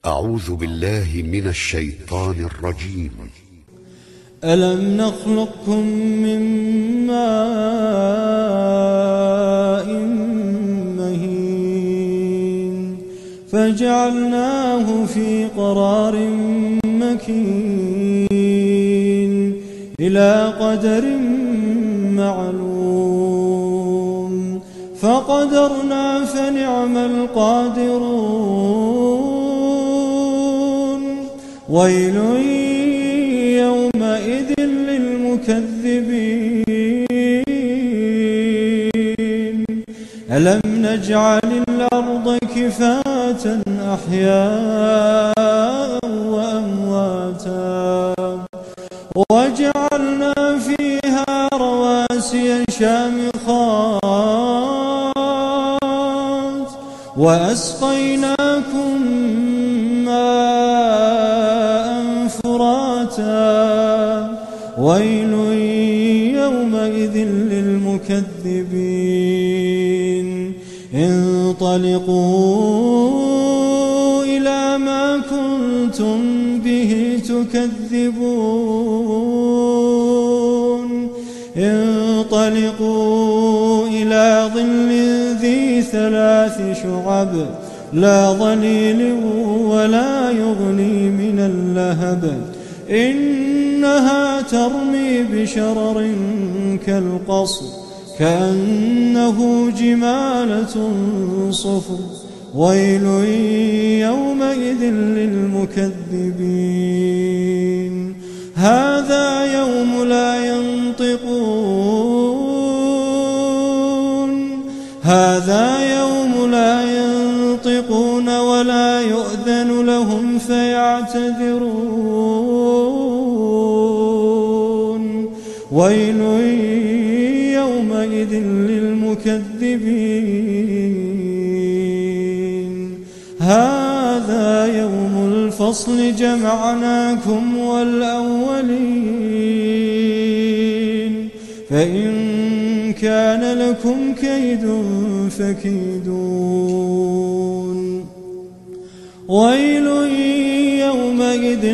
أعوذ بالله من الشيطان الرجيم. ألم نخلقكم من ماء مهين فجعلناه في قرار مكين إلى قدر معلوم فقدرنا فنعم القادرون. ويل يومئذ للمكذبين. ألم نجعل الأرض كفاة أحياء وأمواتا وجعلنا فيها رواسي شامخات وأسقيناكم ماء فراتا. ويل يومئذ للمكذبين. انطلقوا إلى ما كنتم به تكذبون. انطلقوا إلى ظل ذي 3 شعب لا ظليل ولا يغني من اللهب إنها ترمي بشرر كالقصر كأنه جمالة صفر. ويل يومئذ للمكذبين. هذا يوم لا ينطقون. هذا يوم لا ينطقون ولا يؤذن لهم فيعتذرون. ويل يومئذ للمكذبين. هذا يوم الفصل جمعناكم والأولين فإن كان لكم كيد فكيدون. ويل يومئذ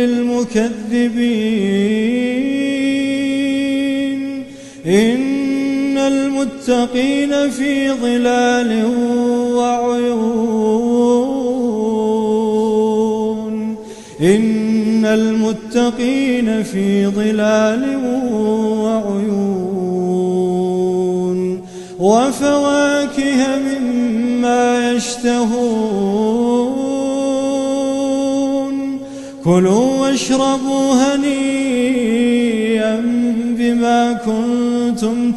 للمكذبين. إن المتقين في ظلال وعيون. إن المتقين في ظلال وعيون وفواكه مما يشتهون. كلوا واشربوا هنيئا بما كنتم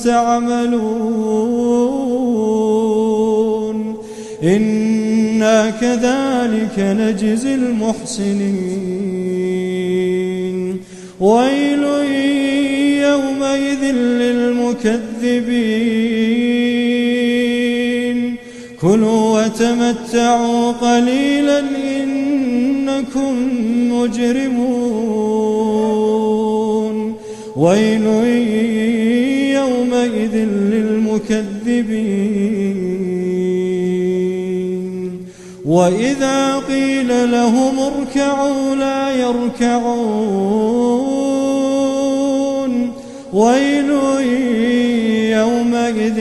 تعملون. إنا كذلك نجزي المحسنين. ويل يومئذ للمكذبين. كلوا وتمتعوا قليلا إنكم مجرمون. ويل يومئذ للمكذبين. وإذا قيل لهم اركعوا لا يركعون. ويل يومئذ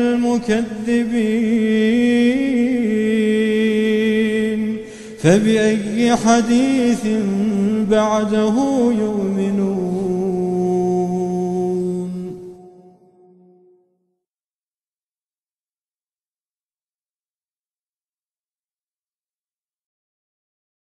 للمكذبين. فبأي حديث بعده يؤمنون.